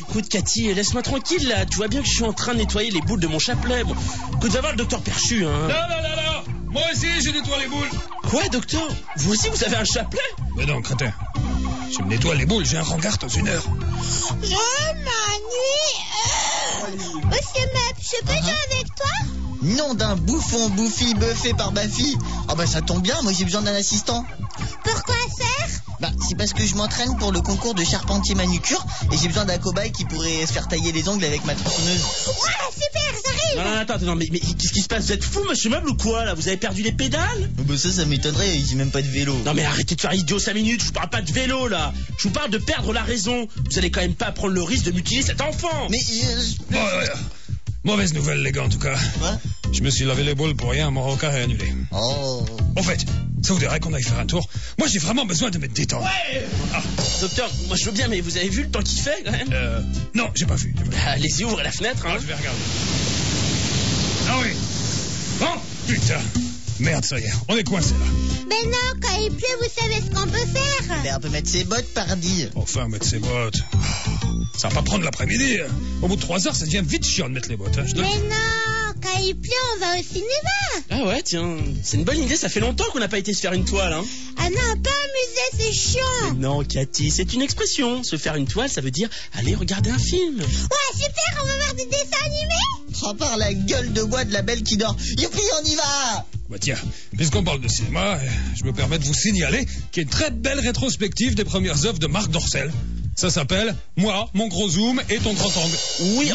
Écoute, Cathy, laisse-moi tranquille, là. Tu vois bien que je suis en train de nettoyer les boules de mon chapelet. Bon, écoute, va voir le docteur Perchu, hein. Non. Moi aussi, je nettoie les boules. Quoi, docteur? Vous aussi, vous avez un chapelet? Mais non, crétin. Je me nettoie les boules, j'ai un rencard dans 1 heure. Je m'ennuie. Monsieur Meuble, je peux jouer avec toi? Nom d'un bouffon bouffi buffé par Baffy. Ah bah ça tombe bien, moi j'ai besoin d'un assistant. Pourquoi faire? Bah c'est parce que je m'entraîne pour le concours de charpentier manucure et j'ai besoin d'un cobaye qui pourrait se faire tailler les ongles avec ma tronçonneuse. Ouais, super, j'arrive. Non, attends, mais qu'est-ce qui se passe? Vous êtes fou, monsieur Meuble, ou quoi, là? Vous avez perdu les pédales? Bah ça m'étonnerait, j'ai même pas de vélo. Non, mais arrêtez de faire idiot 5 minutes, je vous parle pas de vélo, là. Je vous parle de perdre la raison. Vous allez quand même pas prendre le risque de mutiler cet enfant. Mais Bon, mauvaise nouvelle, les gars, en tout cas. Quoi? Je me suis lavé les boules pour rien, mon rencard est annulé. Oh. En fait, ça voudrait qu'on aille faire un tour. Moi, j'ai vraiment besoin de me détendre. Ouais. Docteur, moi je veux bien, mais vous avez vu le temps qu'il fait, quand même? Non, j'ai pas vu. Allez-y, ouvrez la fenêtre, hein. Je vais regarder. Ah oui. Oh, putain. Merde, ça y est, on est coincé là. Mais non, quand il pleut, vous savez ce qu'on peut faire? Ben on peut mettre ses bottes, pardi. Enfin, mettre ses bottes. Ça va pas prendre l'après-midi. Au bout de 3 heures, ça devient vite chiant de mettre les bottes. Hein, je te le Mais dis. non, quand il pleut, on va au cinéma. Ah ouais, tiens, c'est une bonne idée, ça fait longtemps qu'on n'a pas été se faire une toile, hein. Ah non, pas amuser, c'est chiant. Non, Cathy, c'est une expression. Se faire une toile, ça veut dire aller regarder un film. Ouais, super, on va voir des dessins animés. À part la gueule de bois de la belle qui dort. Youpi, on y va. Bah tiens, puisqu'on parle de cinéma, je me permets de vous signaler qu'il y a une très belle rétrospective des premières œuvres de Marc Dorcel. Ça s'appelle « Moi, mon gros zoom et ton grand angle ». Oui,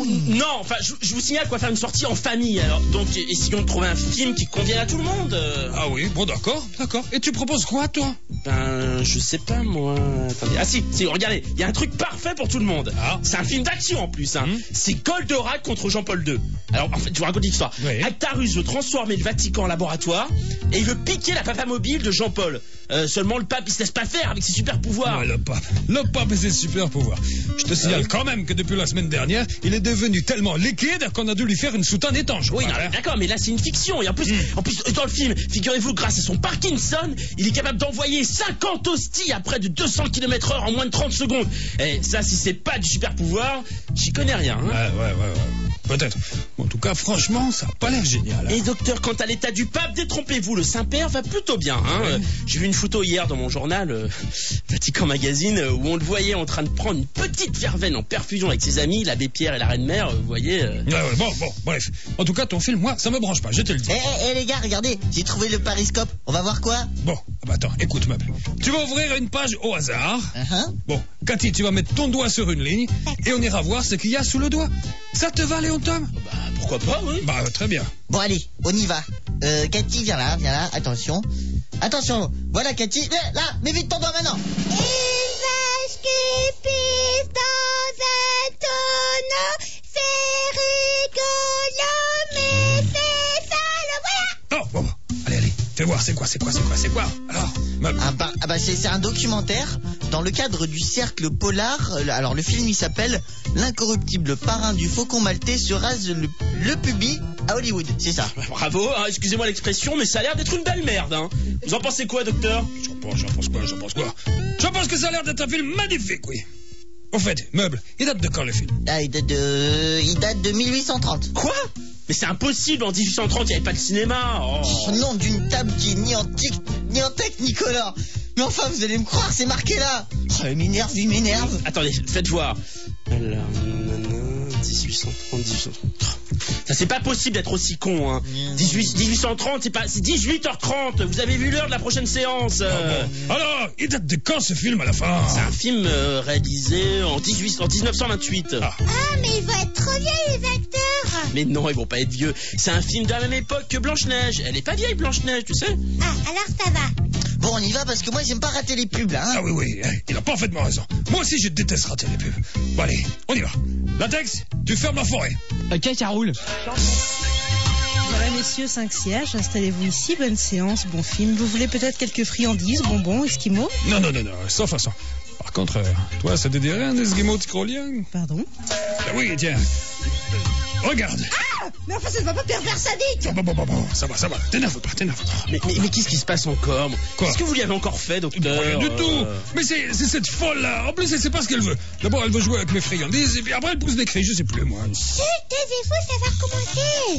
je vous signale qu'on va faire une sortie en famille. Alors, donc, essayons de trouver un film qui convienne à tout le monde. Ah oui, bon d'accord. Et tu proposes quoi, toi? Ben, je sais pas, moi. Attendez. Ah si, regardez, il y a un truc parfait pour tout le monde. Ah. C'est un film d'action en plus, hein. C'est Goldorak contre Jean-Paul II. Alors, en fait, je vous raconte l'histoire. Oui. Actarus veut transformer le Vatican en laboratoire et il veut piquer la papamobile de Jean-Paul. Seulement, le pape, il se laisse pas faire avec ses super pouvoirs. Ouais, le pape et ses super pouvoirs. Je te signale quand même que depuis la semaine dernière, il est devenu tellement liquide qu'on a dû lui faire une soutane étanche. Oui, non, d'accord, mais là c'est une fiction. Et en plus, dans le film, figurez-vous, grâce à son Parkinson, il est capable d'envoyer 50 hosties à près de 200 km/h en moins de 30 secondes. Et ça, si c'est pas du super pouvoir, j'y connais rien. Hein. Ouais. Peut-être. En tout cas, franchement, ça a pas l'air génial. Hein. Et docteur, quant à l'état du pape, détrompez-vous, le Saint-Père va plutôt bien. Hein. Ouais. J'ai vu une photo hier dans mon journal, Vatican Magazine, où on le voyait en train de prendre une petite verveine en perfusion avec ses amis, l'abbé Pierre et la reine mère, vous voyez. Bon, bref. En tout cas, ton film, moi, ça me branche pas, je te le dis. Les gars, regardez, j'ai trouvé le périscope. On va voir quoi? Bon, attends, écoute, Meuble. Tu vas ouvrir une page au hasard. Bon, Cathy, tu vas mettre ton doigt sur une ligne et on ira voir ce qu'il y a sous le doigt. Ça te va, Léon Tom? Bah, pourquoi pas, oui. Bah, très bien. Bon, allez, on y va. Cathy, viens là, attention. Attention, voilà Cathy, là, mets vite ton doigt maintenant. Une vache qui pisse dans un tonneau, c'est rigolo, mais c'est sale, voilà. Oh, bon. Allez, fais voir, c'est quoi? Alors, Meuble. Ah bah c'est un documentaire dans le cadre du cercle polar. Alors le film il s'appelle L'incorruptible parrain du faucon maltais se rase le pubis à Hollywood, c'est ça. Bravo, hein, excusez-moi l'expression, mais ça a l'air d'être une belle merde. Hein. Vous en pensez quoi, docteur? J'en pense quoi? Je pense que ça a l'air d'être un film magnifique, oui. Au fait, Meuble, il date de quand le film? Ah, il date de 1830. Quoi? Mais c'est impossible, en 1830, il n'y avait pas de cinéma. Oh. Nom d'une table qui est ni antique, ni antique, Nicolas. Mais enfin, vous allez me croire, c'est marqué là. Oh, il m'énerve. Attendez, faites voir. Alors, 1830. Ça, c'est pas possible d'être aussi con, hein. 1830, c'est 18h30. Vous avez vu l'heure de la prochaine séance. Alors, il date de quand ce film à la fin? C'est un film réalisé en 1928. Ah, mais ils vont être trop vieux, les acteurs. Mais non, ils vont pas être vieux. C'est un film de la même époque que Blanche-Neige. Elle est pas vieille, Blanche-Neige, tu sais. Ah, alors ça va. Bon, on y va parce que moi, j'aime pas rater les pubs, là. Hein. Ah oui, il a parfaitement raison. Moi aussi, je déteste rater les pubs. Bon, allez, on y va. Latex, tu fermes la forêt. Ok, ça roule. Voilà, messieurs, 5 sièges, installez-vous ici, bonne séance, bon film. Vous voulez peut-être quelques friandises, bonbons, esquimaux? Non, sans façon. Par contre, toi, ça te dirait un esquimau ticrolien? Pardon? Ah oui, tiens. Regarde. Ah, mais enfin, ça ne va pas, pervers sadique. Bon, ça va. T'énerve pas. Mais qu'est-ce qui se passe encore? Quoi? Qu'est-ce que vous lui avez encore fait, docteur? Rien du tout. Mais c'est cette folle-là. En plus, elle sait pas ce qu'elle veut. D'abord, elle veut jouer avec mes friandises, et puis après, elle pousse des cris. Je sais plus, moi. Chut, taisez-vous, ça va recommencer.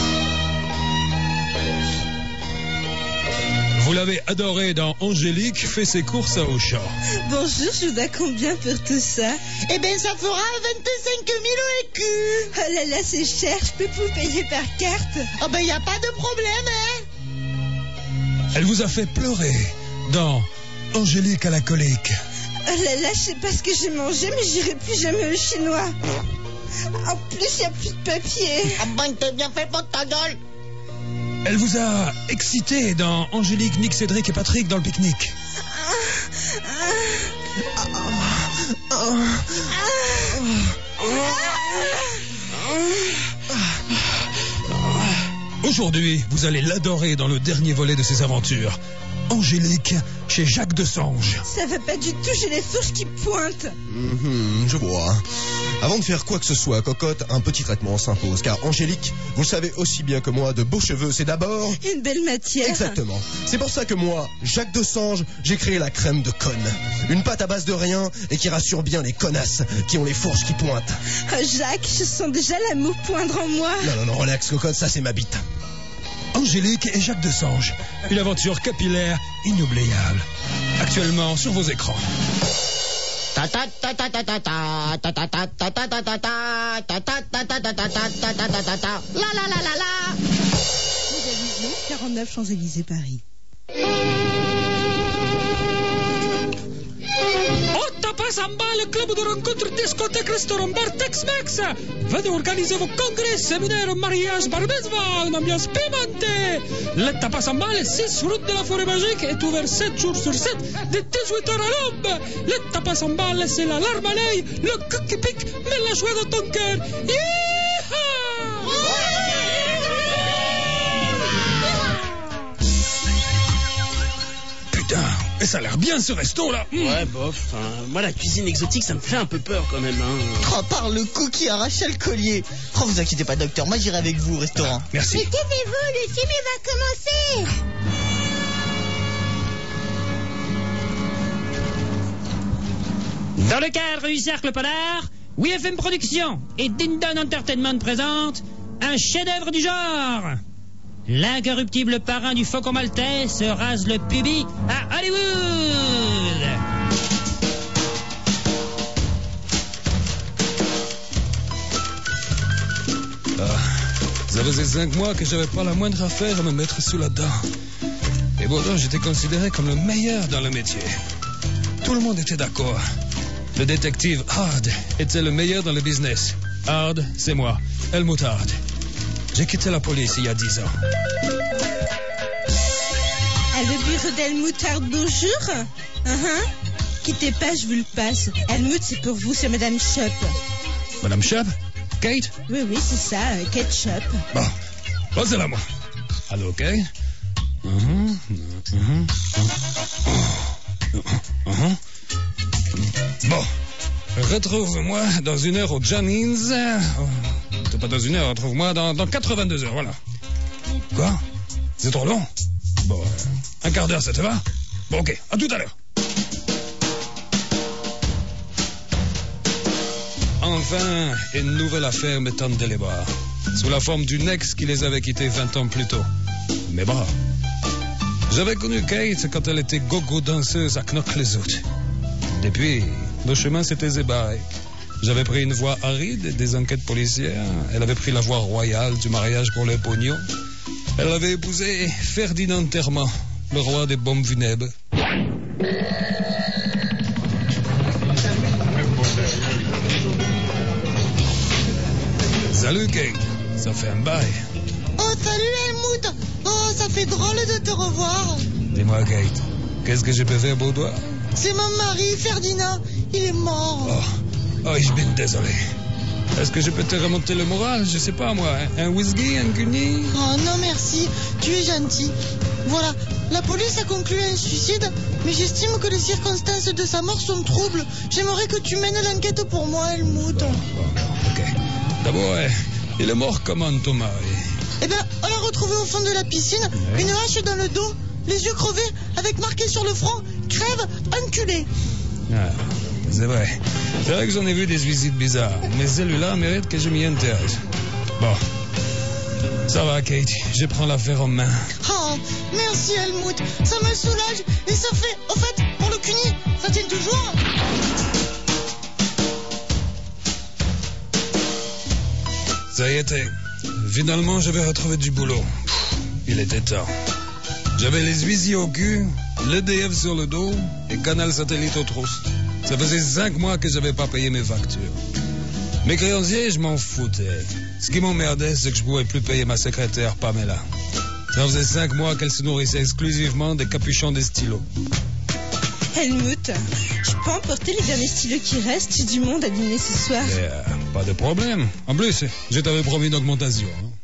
Vous l'avez adoré dans Angélique fait ses courses à Auchan. Bonjour, je vous dois combien pour tout ça? Eh ben, ça fera 25 000 écus. Oh là là, c'est cher, je peux vous payer par carte. Ah ben, y a pas de problème, hein. Elle vous a fait pleurer dans Angélique à la colique. Oh là là, je sais pas ce que j'ai mangé, mais j'irai plus jamais au chinois. En plus, il n'y a plus de papier. Ah ben, t'es bien fait pour ta gueule. Elle vous a excité dans Angélique, Nick, Cédric et Patrick dans le pique-nique. Aujourd'hui, vous allez l'adorer dans le dernier volet de ses aventures. Angélique chez Jacques Desange. Ça va pas du tout, j'ai les fourches qui pointent. Je vois. Avant de faire quoi que ce soit, cocotte, un petit traitement s'impose. Car Angélique, vous le savez aussi bien que moi, de beaux cheveux, c'est d'abord... Une belle matière. Exactement. C'est pour ça que moi, Jacques Desange, j'ai créé la crème de conne. Une pâte à base de rien et qui rassure bien les connasses qui ont les fourches qui pointent. Oh Jacques, je sens déjà l'amour poindre en moi. Non, relax, cocotte, ça c'est ma bite. Angélique et Jacques Desange. Une aventure capillaire inoubliable. Actuellement sur vos écrans. Modalisé, 49 Champs-Élysées, Paris. Samba, le club de rencontre discothèque restaurant bar Tex-Mex. Venez organiser vos congrès, séminaires, mariages, bar mitzvah, une ambiance pimentée. Le Tapas Samba, le 6 route de la Forêt Magique, est ouvert 7 jours sur 7, de 18h à l'aube. Le Tapas Samba, c'est la larme à l'œil, le cul qui pique, mais la joie dans ton cœur. Putain, et ça a l'air bien ce resto là. Ouais, bof. Moi, la cuisine exotique, ça me fait un peu peur quand même. Oh, par le coup qui arrachait le collier. Oh, vous inquiétez pas, docteur, moi j'irai avec vous au restaurant. Merci. Mais taisez-vous, le film va commencer. Dans le cadre du Cercle Polar, WeFM Productions et Dindon Entertainment présentent un chef-d'œuvre du genre. L'incorruptible parrain du Faucon Maltais se rase le pubis à Hollywood. Ça faisait 5 mois que j'avais pas la moindre affaire à me mettre sous la dent. Et pourtant, j'étais considéré comme le meilleur dans le métier. Tout le monde était d'accord. Le détective Hard était le meilleur dans le business. Hard, c'est moi, Helmut Hard. J'ai quitté la police il y a 10 ans. À le bureau d'Helmut Hard, bonjour. Quittez pas, je vous le passe. Helmut, c'est pour vous, c'est Madame Shop. Madame Shep? Kate? Oui, c'est ça, ketchup. Bon, passez-la moi. Allô, Kate? Bon, retrouve-moi dans 1 heure au Jennings. Pas dans 1 heure, retrouve-moi dans 82 heures, voilà. Quoi? C'est trop long? Bon, un quart d'heure, ça te va? Bon, ok, à tout à l'heure. Enfin, une nouvelle affaire me tendait les bras, sous la forme d'une ex qui les avait quittés 20 ans plus tôt. Mes bras. J'avais connu Kate quand elle était gogo danseuse à Knock-les-Autres. Depuis, nos chemins s'étaient ébarrés. J'avais pris une voie aride des enquêtes policières. Elle avait pris la voie royale du mariage pour les pognons. Elle avait épousé Ferdinand Terman, le roi des bombes funèbres. Salut Kate, ça fait un bail. Oh, salut Helmut. Oh, ça fait drôle de te revoir. Dis-moi Kate, qu'est-ce que je peux faire pour toi? C'est mon mari, Ferdinand. Il est mort. Oh, je suis désolé. Est-ce que je peux te remonter le moral? Je sais pas moi, un whisky, un guni? Oh non merci, tu es gentil. Voilà, la police a conclu un suicide, mais j'estime que les circonstances de sa mort sont troubles. J'aimerais que tu mènes l'enquête pour moi, Helmut. Bon, ok. D'abord, Il est mort comment, ton mari? Eh ben, on l'a retrouvé au fond de la piscine, Ouais. une hache dans le dos, les yeux crevés, avec marqué sur le front « Crève, enculé ». Ah, c'est vrai. C'est vrai que j'en ai vu des visites bizarres, mais celui-là mérite que je m'y intéresse. Bon. Ça va, Kate. Je prends l'affaire en main. Oh, merci Helmut, ça me soulage et ça fait... Au fait, pour le CUNY, ça tient toujours? Ça y était. Finalement, j'avais retrouvé du boulot. Il était temps. J'avais les huissiers au cul, l'EDF sur le dos et Canal Satellite au trousse. Ça faisait 5 mois que j'avais pas payé mes factures. Mes créanciers, je m'en foutais. Ce qui m'emmerdait, c'est que je pouvais plus payer ma secrétaire, Pamela. Ça faisait 5 mois qu'elle se nourrissait exclusivement des capuchons des stylos. Helmut, je peux emporter les derniers stylos qui restent? J'ai du monde à dîner ce soir. Pas de problème. En plus, je t'avais promis une augmentation.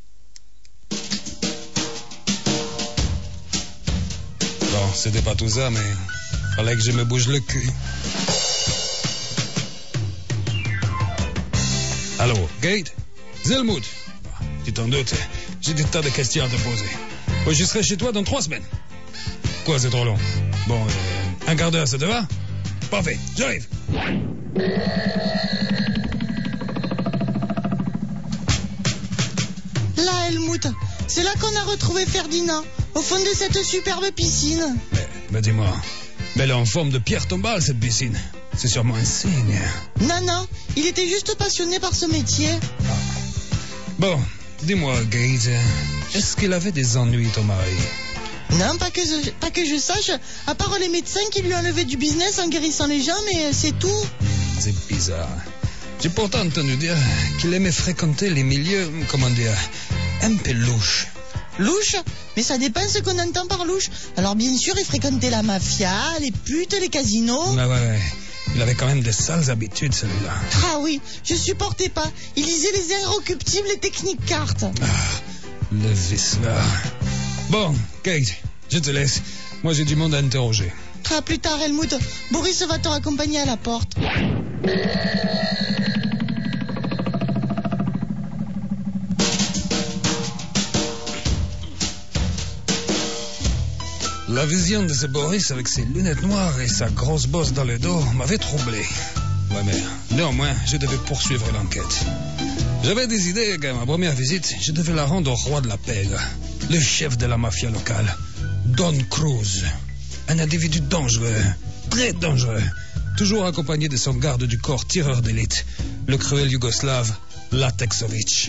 Bon, c'était pas tout ça, mais fallait que je me bouge le cul. Allô, Kate? Helmut? Tu t'en doutes, j'ai des tas de questions à te poser. Ouais, je serai chez toi dans 3 semaines. Quoi, c'est trop long? Bon, un quart d'heure, ça te va? Parfait, j'arrive. Là, Helmut, c'est là qu'on a retrouvé Ferdinand, au fond de cette superbe piscine. Mais dis-moi, mais elle est en forme de pierre tombale, cette piscine. C'est sûrement un signe. Non, il était juste passionné par ce métier. Bon, dis-moi, Kate, est-ce qu'il avait des ennuis, ton mari? Non, pas que je sache, à part les médecins qui lui enlevaient du business en guérissant les gens, mais c'est tout. C'est bizarre. J'ai pourtant entendu dire qu'il aimait fréquenter les milieux, comment dire, un peu louches. Louche? Mais ça dépend ce qu'on entend par louche. Alors bien sûr, il fréquentait la mafia, les putes, les casinos. Ouais. Il avait quand même des sales habitudes, celui-là. Ah oui, je supportais pas. Il lisait les Inrecuptibles et Techniques Cartes. Le vice-là. Bon, Kate, je te laisse. Moi, j'ai du monde à interroger. À plus tard, Helmut. Boris va te raccompagner à la porte. La vision de ce Boris avec ses lunettes noires et sa grosse bosse dans le dos m'avait troublé. Ouais, mais néanmoins, je devais poursuivre l'enquête. J'avais des idées qu'à ma première visite, je devais la rendre au roi de la pègre, le chef de la mafia locale, Don Cruz. Un individu dangereux, très dangereux, toujours accompagné de son garde du corps tireur d'élite, le cruel yougoslave Latexovic.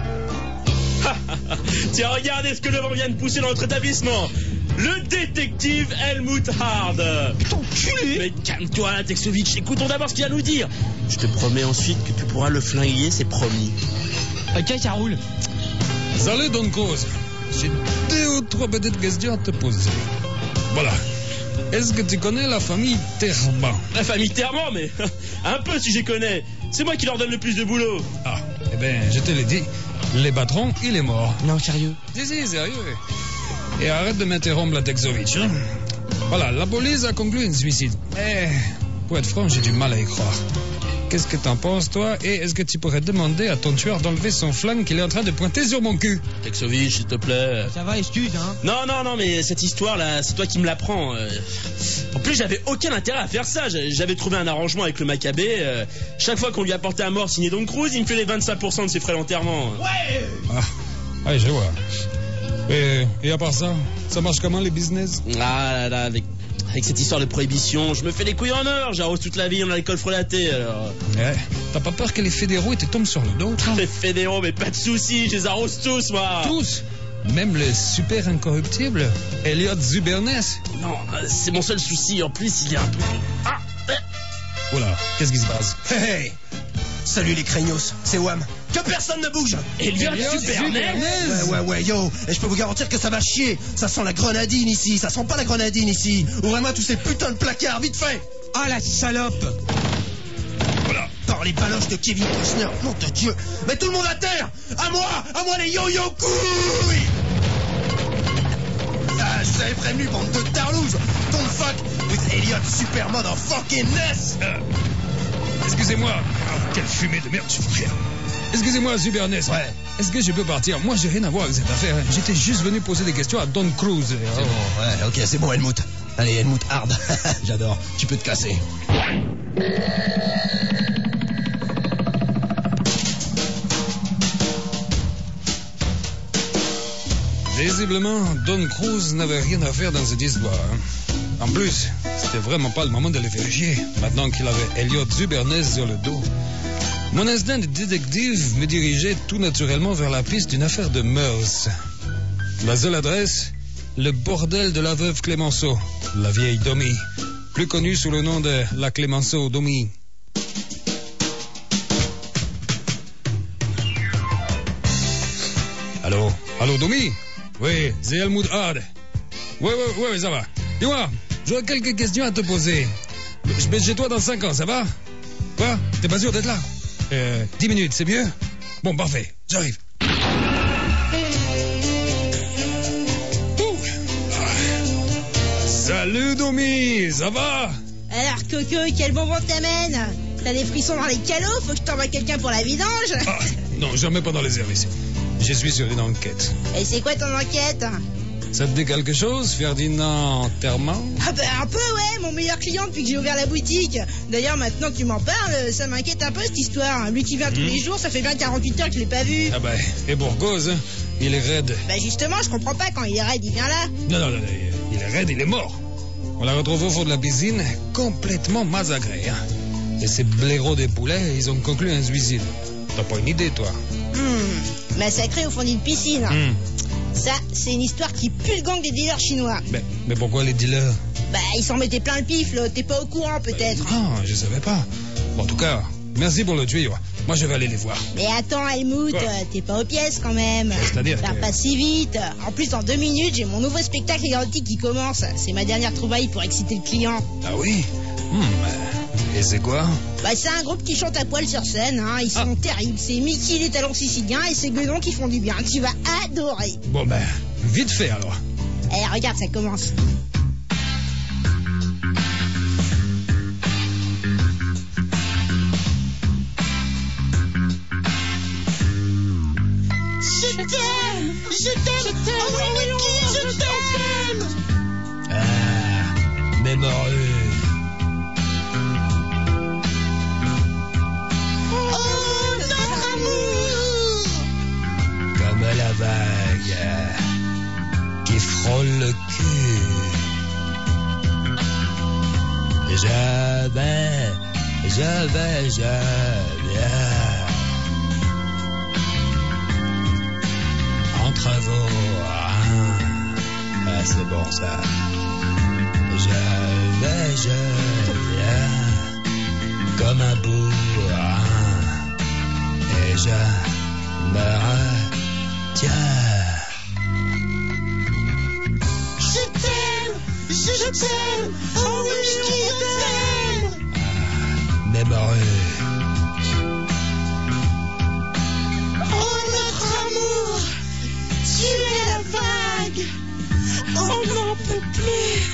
Tiens, regardez ce que le vent vient de pousser dans notre établissement. Le détective Helmut Hard. Enculé! Mais calme-toi, Latexovic. Écoutons d'abord ce qu'il a à nous dire. Je te promets ensuite que tu pourras le flinguer, c'est promis. Ok, ça roule. Salut Don Cruz. J'ai 2 ou 3 petites questions à te poser. Voilà. Est-ce que tu connais la famille Terban? La famille Terban, mais un peu si j'y connais. C'est moi qui leur donne le plus de boulot. Ah, eh ben, je te l'ai dit. Les patrons, il est mort. Non, sérieux? Si, sérieux. Et arrête de m'interrompre, Latexovic. Hein? Voilà, la police a conclu un suicide. Mais, pour être franc, j'ai du mal à y croire. Qu'est-ce que t'en penses, toi? Et est-ce que tu pourrais demander à ton tueur d'enlever son flingue qu'il est en train de pointer sur mon cul? Latexovic, s'il te plaît. Ça va, excuse, hein. Non, mais cette histoire-là, c'est toi qui me l'apprends. En plus, j'avais aucun intérêt à faire ça. J'avais trouvé un arrangement avec le Maccabée. Chaque fois qu'on lui apportait un mort signé Don Cruz, il me fait les 25% de ses frais d'enterrement. Ah, ouais, je vois. Et à part ça, ça marche comment les business? Ah là, avec cette histoire de prohibition, je me fais les couilles en or. J'arrose toute la vie, on a l'école frelatée, alors. Ouais, t'as pas peur que les fédéraux te tombent sur le dos? Les fédéraux, mais pas de soucis, je les arrose tous, moi. Tous? Même le super incorruptible Elliot Zubernes? Non, c'est mon seul souci. En plus, il est un peu... Ah, Oula, qu'est-ce qui se passe? Hey! Salut les craignos, c'est Wham. Que personne ne bouge! Elliot Zubernes. Ouais, yo! Et je peux vous garantir que ça va chier! Ça sent la grenadine ici! Ça sent pas la grenadine ici! Ouvrez-moi tous ces putains de placards, vite fait! Ah, la salope! Voilà! Par les baloches de Kevin Costner, nom de Dieu! Mais tout le monde à terre! À moi les yo-yo couilles! Ah, je vous avais prévenu, bande de tarlouses! Don't fuck with Elliot Superman en fucking ness! Excusez-moi. Ah, quelle fumée de merde, je suis fier. Excusez-moi, Zubernes. Ouais. est-ce que je peux partir? Moi, j'ai rien à voir avec cette affaire. Hein. J'étais juste venu poser des questions à Don Cruz. C'est bon, ouais, ok, c'est bon, Helmut. Allez, Helmut, hard. J'adore. Tu peux te casser. Visiblement, Don Cruz n'avait rien à faire dans cette histoire. Hein. En plus, c'était vraiment pas le moment de le vérifier, maintenant qu'il avait Elliot Zubernez sur le dos. Mon instinct de détective me dirigeait tout naturellement vers la piste d'une affaire de mœurs. La seule adresse, le bordel de la veuve Clémenceau, la vieille Domi, plus connue sous le nom de la Clémenceau Domi. Allô, Domi? Oui, c'est Helmut Hard. Oui, ça va. Dis-moi, j'aurais quelques questions à te poser. Je vais chez toi dans 5 ans, ça va? Quoi? T'es pas sûr d'être là? 10 minutes, c'est mieux? Bon, parfait, j'arrive. Salut, Domi, ça va? Alors, Coco, quel bonbon t'amène? T'as des frissons dans les calots? Faut que je t'envoie quelqu'un pour la vidange? Non, jamais pas dans les services. Je suis sur une enquête. Et c'est quoi ton enquête? Ça te dit quelque chose, Ferdinand Terman? Ah ben un peu, ouais, mon meilleur client depuis que j'ai ouvert la boutique. D'ailleurs, maintenant que tu m'en parles, ça m'inquiète un peu cette histoire. Lui qui vient tous les jours, ça fait bien 48 heures que je l'ai pas vu. Ah ben, et pour cause, hein, il est raide. Ben justement, je comprends pas, quand il est raide, il vient là. Non, il est raide, il est mort. On l'a retrouvé au fond de la piscine, complètement massacré. Hein. Et ces blaireaux des poulets, ils ont conclu un suicide. T'as pas une idée, toi? Massacré au fond d'une piscine. Ça, c'est une histoire qui pue le gang des dealers chinois. Mais pourquoi les dealers? Ils s'en mettaient plein le pif, là. T'es pas au courant, peut-être. Non, je savais pas. Bon, en tout cas, merci pour le tuyau. Moi, je vais aller les voir. Mais attends, Helmut, t'es pas aux pièces, quand même. C'est-à-dire que... pas si vite. En plus, dans 2 minutes, j'ai mon nouveau spectacle érotique qui commence. C'est ma dernière trouvaille pour exciter le client. Ah oui? Et c'est quoi? C'est un groupe qui chante à poil sur scène, hein. Ils sont terribles. C'est Mickey les talons siciliens et c'est Guenon qui font du bien. Tu vas adorer. Bon vite fait alors. Eh, regarde, ça commence. Je t'aime, oh Mickey, je t'aime. Mémoreux. La vague qui frôle le cul. Je viens entre vous. C'est bon ça. Je viens comme un bourrin et je me retiens. Je t'aime, oh oui, je t'aime. Mémoreux. Oh notre amour, tu es la vague, on n'en peut plus.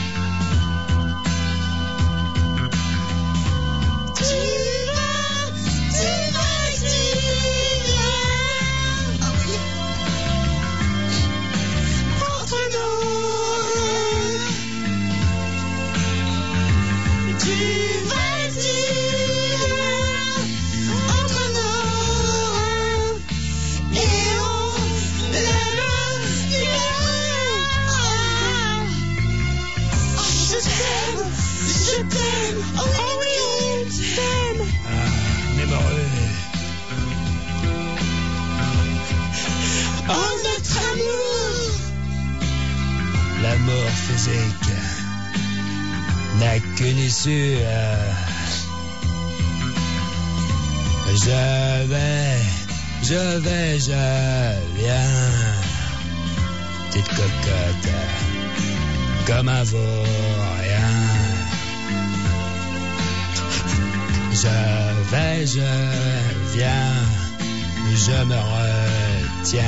L'amour physique n'a qu'une issue. Je viens. Petite cocotte, comme un vaurien. Je viens, je me retiens.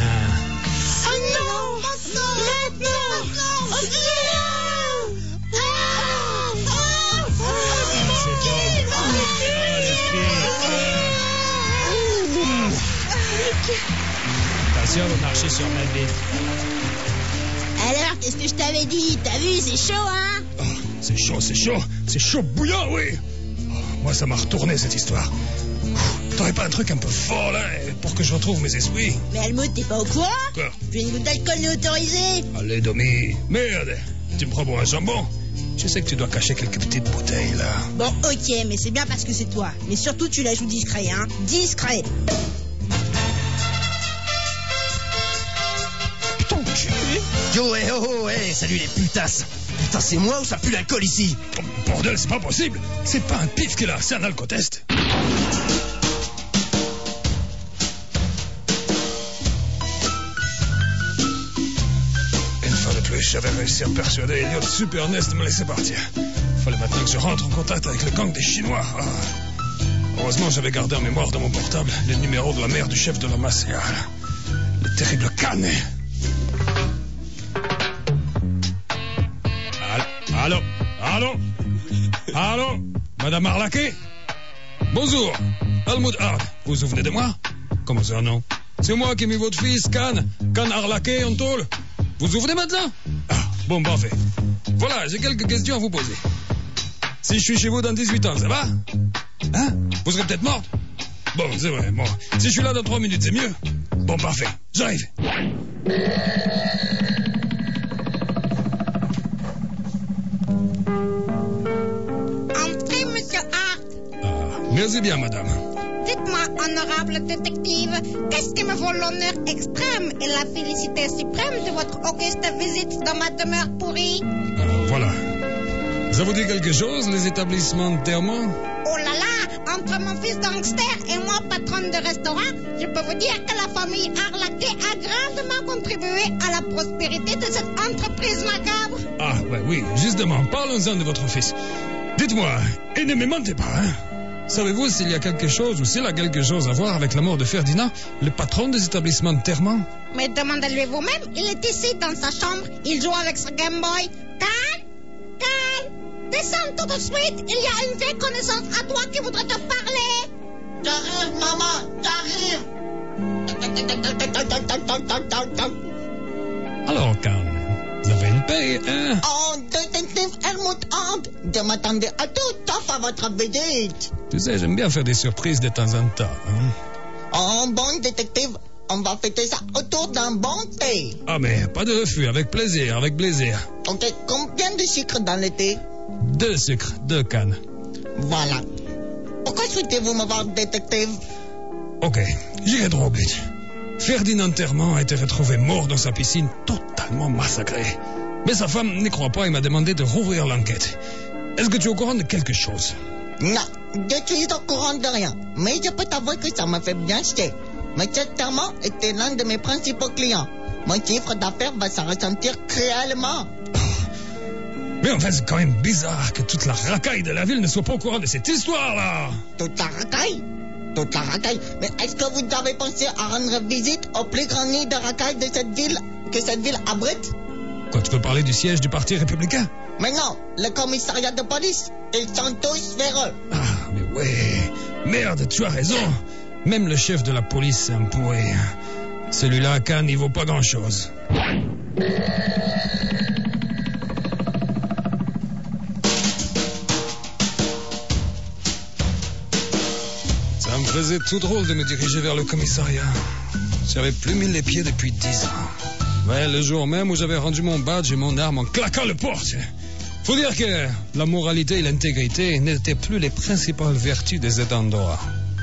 attention, vous marchez sur ma bite. Alors, qu'est-ce que je t'avais dit? T'as vu, c'est chaud, hein? Oh, c'est chaud bouillant, oui. Oh, moi, ça m'a retourné, cette histoire. T'aurais pas un truc un peu fort, là, pour que je retrouve mes esprits? Mais Helmut, t'es pas au courant? Quoi? Une goutte d'alcool n'est autorisée. Allez, Domi. Merde, tu me prends pour un jambon? Je sais que tu dois cacher quelques petites bouteilles, là. Bon, ok, mais c'est bien parce que c'est toi. Mais surtout, tu la joues discret, hein? Discret. Ton cul. Yo, salut les putasses. Putain, c'est moi ou ça pue l'alcool ici? Oh, bordel, c'est pas possible. C'est pas un pif qui est là, c'est un alcotest. J'avais réussi à persuader Elliot Super Nest de me laisser partir. Fallait maintenant que je rentre en contact avec le gang des Chinois. Ah. Heureusement, j'avais gardé en mémoire dans mon portable les numéros de la mère du chef de la mafia, le terrible Khan. Allô, Madame Arlaquet? Bonjour, Helmut Hart. Vous vous souvenez de moi? Comment ça, non? C'est moi qui ai mis votre fils, Khan Arlaquet, en tôle. Vous vous souvenez maintenant? Ah, bon, parfait. Voilà, j'ai quelques questions à vous poser. Si je suis chez vous dans 18 ans, ça va? Hein? Vous serez peut-être morte? Bon, c'est vrai, bon. Si je suis là dans 3 minutes, c'est mieux? Bon, parfait. J'arrive. Entrez, monsieur Hart. Ah, merci bien, madame. Dites-moi, honorable détective, qu'est-ce qui me vaut l'honneur extrême et la félicité suprême de votre auguste visite dans ma demeure pourrie? Voilà. Ça vous dit quelque chose, les établissements thermaux? Oh là là, entre mon fils gangster et moi, patronne de restaurant, je peux vous dire que la famille Arlaquet a grandement contribué à la prospérité de cette entreprise macabre. Ah, ben oui, justement, parlons-en de votre fils. Dites-moi, et ne me mentez pas, hein? Savez-vous s'il y a quelque chose ou s'il a quelque chose à voir avec la mort de Ferdinand, le patron des établissements Thermans? Mais demandez-lui vous-même, il est ici dans sa chambre, il joue avec sa Game Boy. Cal, descends tout de suite, il y a une vieille connaissance à toi qui voudrait te parler. J'arrive, maman, j'arrive. Alors, Carl, vous avez une paix, hein? Oh, détective Helmut Hart, je m'attendais à tout sauf à votre visite. Tu sais, j'aime bien faire des surprises de temps en temps, hein? Oh, bon détective, on va fêter ça autour d'un bon thé. Ah, mais pas de refus, avec plaisir, avec plaisir. Ok, combien de sucre dans le thé? 2 sucres, 2 cannes. Voilà. Pourquoi souhaitez-vous me voir, détective? Ok, j'irai droit au but. Ferdinand Thermans a été retrouvé mort dans sa piscine, totalement massacré. Mais sa femme n'y croit pas et m'a demandé de rouvrir l'enquête. Est-ce que tu es au courant de quelque chose? Non, je suis au courant de rien. Mais je peux t'avouer que ça m'a fait bien chier. Monsieur Thermans était l'un de mes principaux clients. Mon chiffre d'affaires va s'en ressentir cruellement. Mais enfin, c'est quand même bizarre que toute la racaille de la ville ne soit pas au courant de cette histoire-là. Toute la racaille? Toute la racaille? Mais est-ce que vous avez pensé à rendre visite au plus grand nid de racaille de cette ville, que cette ville abrite? Quoi, tu veux parler du siège du Parti républicain? Mais non, le commissariat de police. Ils sont tous véreux. Ah, mais ouais. Merde, tu as raison. Même le chef de la police est un pourri. Celui-là, Khan, il vaut pas grand-chose. Ça me faisait tout drôle de me diriger vers le commissariat. J'avais plus mis les pieds depuis 10 ans. Ouais, le jour même où j'avais rendu mon badge et mon arme en claquant le porte. Faut dire que la moralité et l'intégrité n'étaient plus les principales vertus de cet endroit.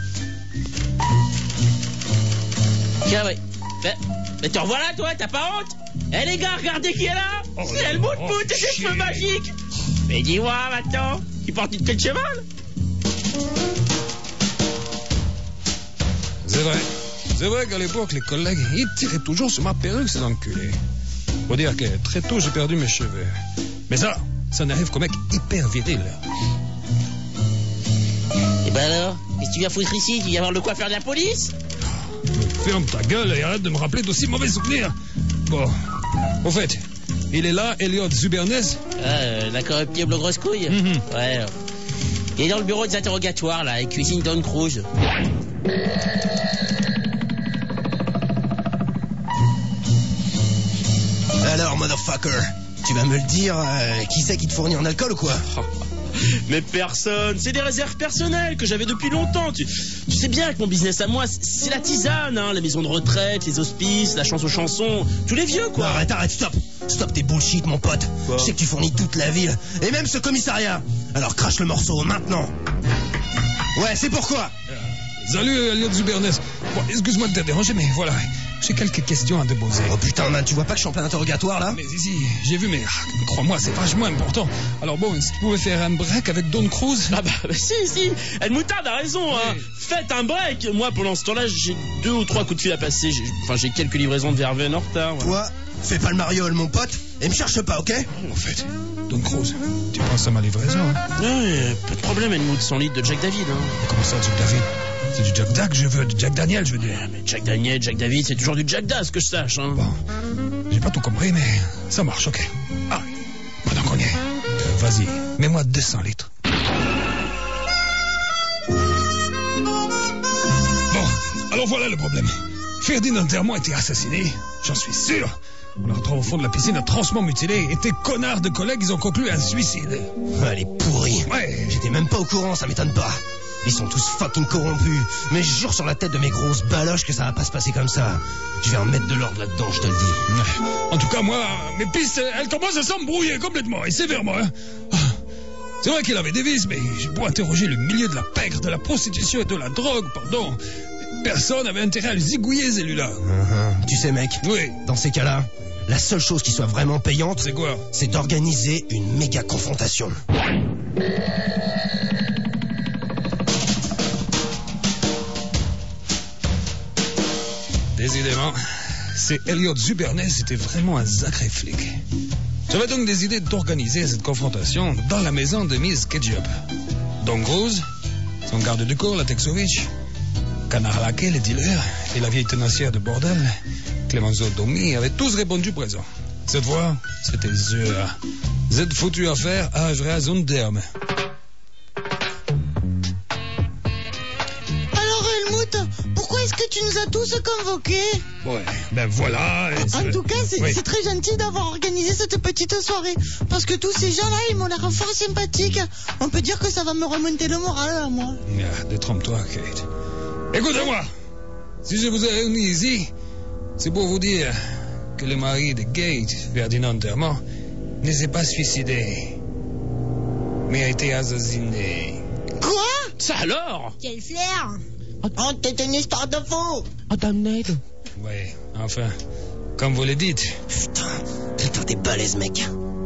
Tiens, ouais. Mais te revoilà, toi, t'as pas honte? Eh les gars, regardez qui est là. Oh, c'est elle Mout et ses cheveux magiques. Mais dis-moi maintenant, tu portes une queue de cheval? C'est vrai qu'à l'époque, les collègues, ils tiraient toujours sur ma perruque, ces enculés. Faut dire que très tôt, j'ai perdu mes cheveux. Mais ça n'arrive qu'au mec hyper viril. Et ben alors, qu'est-ce que tu viens foutre ici? Tu viens voir le coiffeur de la police? Ferme ta gueule et arrête de me rappeler d'aussi mauvais souvenirs. Bon, au fait, il est là, Elliot Zubernes? L'incorruptible aux grosses couilles? Ouais. Il est dans le bureau des interrogatoires, là, et cuisine Don Cruz. Alors, motherfucker, tu vas me le dire, qui c'est qui te fournit en alcool ou quoi? Mais personne, c'est des réserves personnelles que j'avais depuis longtemps. Tu sais bien que mon business à moi, c'est la tisane, hein, les maisons de retraite, les hospices, la chance aux chansons, tous les vieux, quoi. Non, arrête, stop. Stop tes bullshit, mon pote. Quoi? Je sais que tu fournis toute la ville, et même ce commissariat. Alors crache le morceau, maintenant. Ouais, c'est pourquoi. Salut, Elliot Zubernes. Bon, excuse-moi de te déranger, mais voilà, j'ai quelques questions à te poser. Oh putain, man, tu vois pas que je suis en plein interrogatoire, là? Mais ici, j'ai vu, mais crois-moi, c'est vachement important. Alors bon, si tu pouvais faire un break avec Don Cruz. Ah bah si, elle moutarde a raison, hein. Faites un break. Moi, pendant ce temps-là, j'ai 2 ou 3 coups de fil à passer. J'ai quelques livraisons de verveine en retard. Voilà. Toi, fais pas le mariole, mon pote, et me cherche pas, ok? En fait, Don Cruz, tu penses à ma livraison, hein? Ouais, pas de problème, Helmut, 100 litres de Jack David, hein. Comment ça, Jack David? C'est du Jack Dack, je veux, du Jack Daniel, je veux dire. Mais Jack Daniel, Jack David, c'est toujours du Jack Das, que je sache, hein. Bon, j'ai pas tout compris, mais ça marche, ok. Ah, maintenant qu'on y est, vas-y, mets-moi 200 litres. Bon, alors voilà le problème. Ferdinand Termont a été assassiné, j'en suis sûr. On le retrouve au fond de la piscine atrocement mutilé, et tes connards de collègues, ils ont conclu un suicide. Elle est pourrie. Ouais. J'étais même pas au courant, ça m'étonne pas. Ils sont tous fucking corrompus. Mais je jure sur la tête de mes grosses baloches que ça va pas se passer comme ça. Je vais en mettre de l'ordre là-dedans, je te le dis. En tout cas, moi, mes pistes, elles commencent à s'embrouiller complètement, et sévèrement, hein. C'est vrai qu'il avait des vices, mais j'ai beau interroger le milieu de la pègre, de la prostitution et de la drogue, pardon. Personne n'avait intérêt à le zigouiller, celui-là. Tu sais, mec, Oui. dans ces cas-là, la seule chose qui soit vraiment payante, C'est quoi? c'est d'organiser une méga confrontation. Décidément, c'est Elliot Zubernes, c'était vraiment un sacré flic. J'avais donc des idées d'organiser cette confrontation dans la maison de Miss Ketchup. Don Cruz, son garde du corps, la Texovich, Canard Laquet, le dealer, et la vieille tenancière de bordel, Clemenceau Domi, avaient tous répondu présent. Cette fois, c'était sûr. Cette foutue affaire a raison d'herbe. Alors Helmut, pourquoi est-ce que tu nous as tous convoqués? Ouais, ben voilà. En tout cas, c'est Oui. c'est très gentil d'avoir organisé cette petite soirée. Parce que tous ces gens-là, ils m'ont l'air fort sympathiques. On peut dire que ça va me remonter le moral, à moi. Ah, détrompe-toi, Kate. Écoutez-moi, si je vous ai réunis ici, c'est pour vous dire que le mari de Kate, Ferdinand Termont, ne s'est pas suicidé, mais a été assassiné. Quoi? Ça alors? Quel flair! Oh, t'es une histoire de faux. Ouais, enfin, comme vous le dites. Putain, t'es balèze, mec.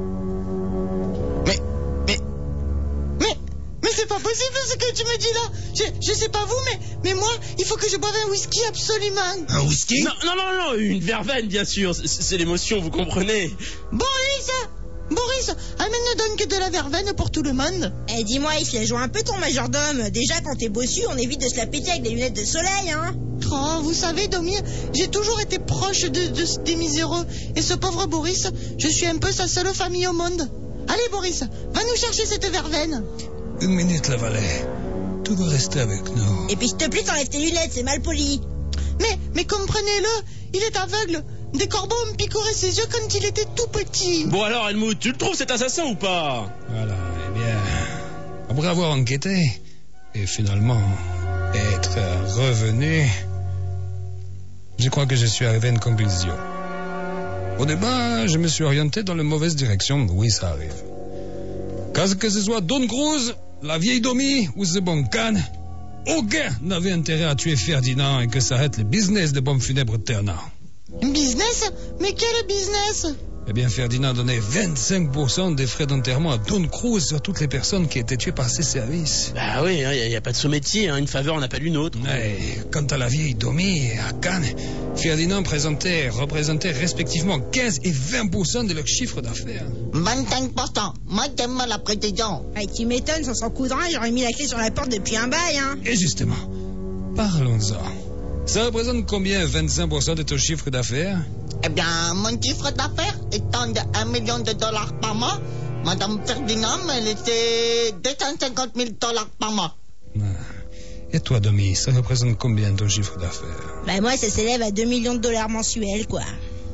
Mais c'est pas possible ce que tu me dis là. Je sais pas vous, mais moi, il faut que je boive un whisky absolument. Un whisky? Non, une verveine, bien sûr. C'est l'émotion, vous comprenez? Boris, amène donc de la verveine pour tout le monde. Eh, dis-moi, il se la joue un peu ton majordome. Déjà, quand t'es bossu, on évite de se la péter avec des lunettes de soleil, hein. Oh, vous savez, Domi, j'ai toujours été proche des miséreux. Et ce pauvre Boris, je suis un peu sa seule famille au monde. Allez, Boris, va nous chercher cette verveine. 1 minute, la valet. Tout va rester avec nous. Et puis, s'il te plaît, t'enlèves tes lunettes, c'est mal poli. Mais comprenez-le, il est aveugle. Des corbeaux ont picoré ses yeux quand il était tout petit. Bon alors, Helmut, tu le trouves cet assassin ou pas? Voilà, eh bien, après avoir enquêté, et finalement être revenu, je crois que je suis arrivé à une conclusion. Au départ, je me suis orienté dans la mauvaise direction, oui, ça arrive. Que ce soit Don Cruz, la vieille Domi ou ce bon Can, aucun n'avait intérêt à tuer Ferdinand et que s'arrête le business de pompes funèbres Ternant. Business? Mais quel business? Eh bien, Ferdinand donnait 25% des frais d'enterrement à Don Cruz sur toutes les personnes qui étaient tuées par ses services. Bah oui, il n'y a pas de sous-métier, hein, une faveur n'a pas une autre. Et quant à la vieille Domi et à Cannes, Ferdinand représentait respectivement 15 et 20% de leur chiffre d'affaires. 25%. Moi, j'aime la précision. Ah, tu m'étonnes, sans s'en coudrin, j'aurais mis la clé sur la porte depuis un bail, hein. Et justement, parlons-en. Ça représente combien 25% de ton chiffre d'affaires? Eh bien, mon chiffre d'affaires étant de $1 million par mois, Madame Ferdinand me laissait $250 000 par mois. Et toi, Domi, ça représente combien ton chiffre d'affaires? Bah, moi, ça s'élève à $2 millions mensuels, quoi.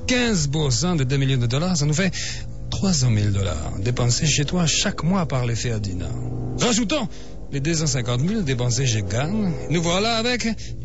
15% de 2 millions de dollars, ça nous fait 300 000 dollars dépensés chez toi chaque mois par les Ferdinand. Rajoutons les 250 000 dépensés chez Gann. Nous voilà avec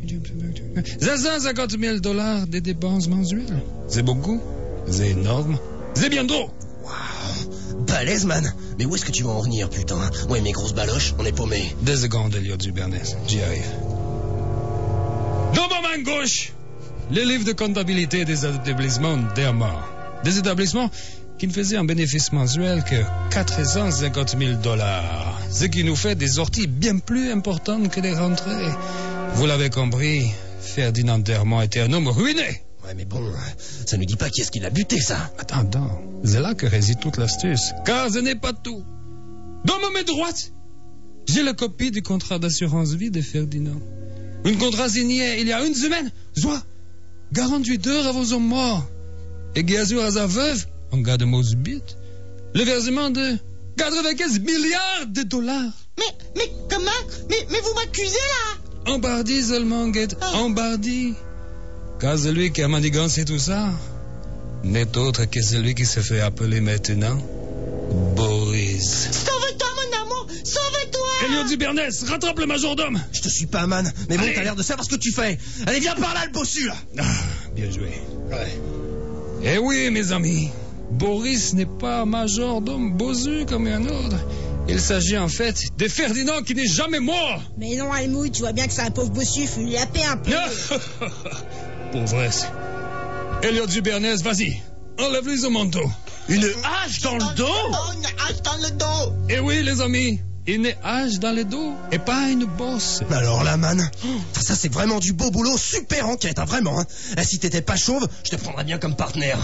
550 000 dollars de dépenses mensuelles. C'est beaucoup, c'est énorme, c'est bien trop. Waouh, balèze, man. Mais où est-ce que tu vas en venir, putain? Ouais, mes grosses baloches, on est paumés. 2 secondes, Elliot Dubernès, j'y arrive. Dans ma main gauche, les livres de comptabilité des établissements Derma. Des établissements qui ne faisaient un bénéfice mensuel que 450 000 dollars. Ce qui nous fait des sorties bien plus importantes que des rentrées. Vous l'avez compris, Ferdinand Dermont était un homme ruiné. Ouais, mais bon, ça ne dit pas qui est-ce qui l'a buté, ça. Attends, c'est là que réside toute l'astuce. Car ce n'est pas tout. Dans ma main droite, j'ai la copie du contrat d'assurance vie de Ferdinand. Un contrat signé il y a 1 semaine, soit 48 heures avant son mort. Et qui assure à sa veuve, en cas de mauvaise bite, le versement de 95 milliards de dollars. Mais comment? Mais vous m'accusez là? En Bardie seulement, Guette, en Bardie. Car celui qui a manigancé tout ça n'est autre que celui qui se fait appeler maintenant Boris. Sauve-toi, mon amour! Sauve-toi! Elliot Dubernès, rattrape le majordome. Je te suis pas, man. Mais bon, Allez. t'as l'air de savoir ce que tu fais. Allez, viens par là, le bossu, là. Ah, bien joué. Ouais. Eh oui, mes amis, Boris n'est pas majordome bossu comme un autre. Il s'agit en fait de Ferdinand qui n'est jamais mort. Mais non, Helmut, tu vois bien que c'est un pauvre bossu, faut lui la paix un peu. Pauvresse. Elliot Dubernès, vas-y, enlève-lui son manteau. Une hache dans le dos? Oh, une hache dans le dos! Eh oui, les amis, une hache dans le dos et pas une bosse. Alors là, man, ça c'est vraiment du beau boulot, super enquête, hein, vraiment. Hein. Eh, si t'étais pas chauve, je te prendrais bien comme partenaire.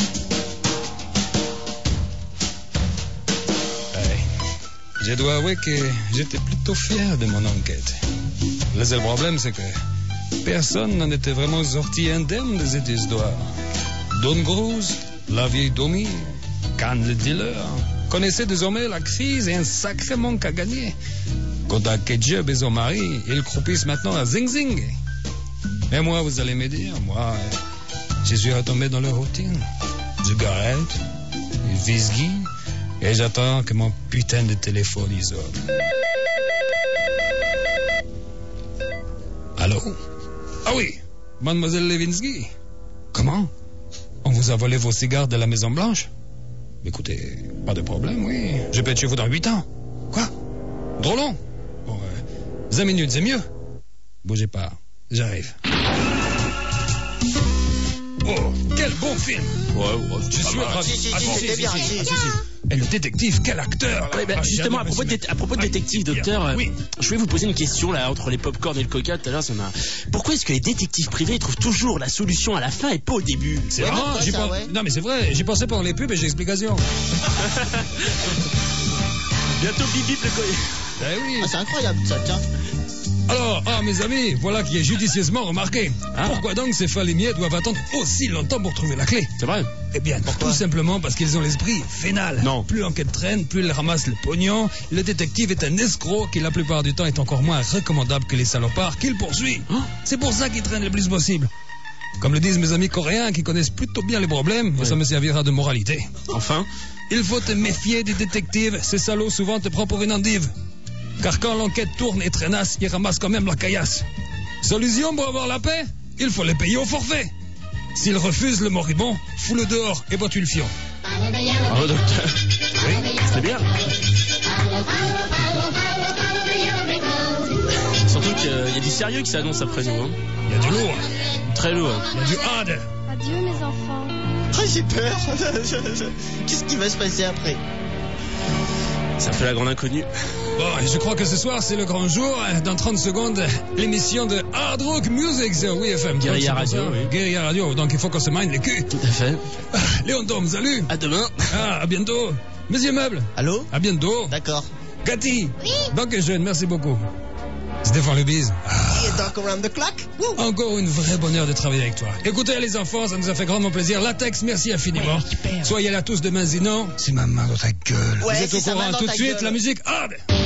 Je dois avouer que j'étais plutôt fier de mon enquête. Le seul problème, c'est que personne n'en était vraiment sorti indemne de cette histoire. Don Cruz, la vieille Domi, Can le dealer, connaissaient désormais la crise et un sacré manque à gagner. Quant à Ketchup et son mari, ils croupissent maintenant à Zing Zing. Et moi, vous allez me dire, moi, je suis retombé dans leur routine. Cigarette, whisky, et j'attends que mon putain de téléphone isole. Allô? Ah oui, mademoiselle Levinsky. Comment? On vous a volé vos cigares de la Maison Blanche? Écoutez, pas de problème, oui. Je peux être chez vous dans 8 ans. Quoi? Trop long? Bon, 5 minutes, c'est mieux. Bougez pas, j'arrive. Oh, quel bon film! Ouais, Je suis ravi. Si, Attends, c'était bien. Et le détective, quel acteur! Ouais, bah, justement, à propos de détective, docteur, oui. je voulais vous poser une question là, entre les pop-corn et le coca, tout à l'heure, ça m'a... Pourquoi est-ce que les détectives privés trouvent toujours la solution à la fin et pas au début? C'est Ouais, vrai, pourquoi ça, ouais? Non, mais c'est vrai, j'ai pensé pendant les pubs et j'ai l'explication. Bientôt bip bip le coca. Eh oui. Ah, c'est incroyable ça, tiens. Alors, mes amis, voilà qui est judicieusement remarqué. Ah. Pourquoi donc ces falimiers doivent attendre aussi longtemps pour trouver la clé? C'est vrai? Eh bien, tout simplement parce qu'ils ont l'esprit vénal. Non. Plus l'enquête traîne, plus ils ramassent le pognon. Le détective est un escroc qui, la plupart du temps, est encore moins recommandable que les salopards qu'il poursuit. C'est pour ça qu'il traîne le plus possible. Comme le disent mes amis coréens qui connaissent plutôt bien les problèmes, mais ça me servira de moralité. Enfin? Il faut te méfier des détectives. Ces salauds souvent te prennent pour une endive. Car quand l'enquête tourne et traînasse, ils ramassent quand même la caillasse. Solution pour avoir la paix? Il faut les payer au forfait. S'ils refusent le moribond, fous-le dehors et bois-tu le fion. Bravo, docteur. Oui, c'est bien. Surtout qu'il y a du sérieux qui s'annonce après nous. Hein. il y a du lourd, Très lourd. il y a du hard. Adieu mes enfants. Oh, j'ai peur. Qu'est-ce qui va se passer après? Ça fait la grande inconnue. Bon, et je crois que ce soir, c'est le grand jour. Dans 30 secondes, l'émission de Hard Rock Music sur WFM. Guérilla Radio, oui. Guérilla Radio, donc il faut qu'on se mine les culs. Tout à fait. Léon Tom, salut. À demain. À bientôt. Monsieur Meuble, Allô? à bientôt. D'accord. Cathy. Oui. Donc jeune, merci beaucoup. Stéphane Lebise. Et donc around the clock? Woo. Encore une vraie bonheur de travailler avec toi. Écoutez les enfants, ça nous a fait grandement plaisir. Latex, merci infiniment. Soyez là tous demain, sinon, c'est ma main dans ta gueule. Ouais, Vous êtes c'est au sa main courant dans tout de ta suite, gueule. la musique hard.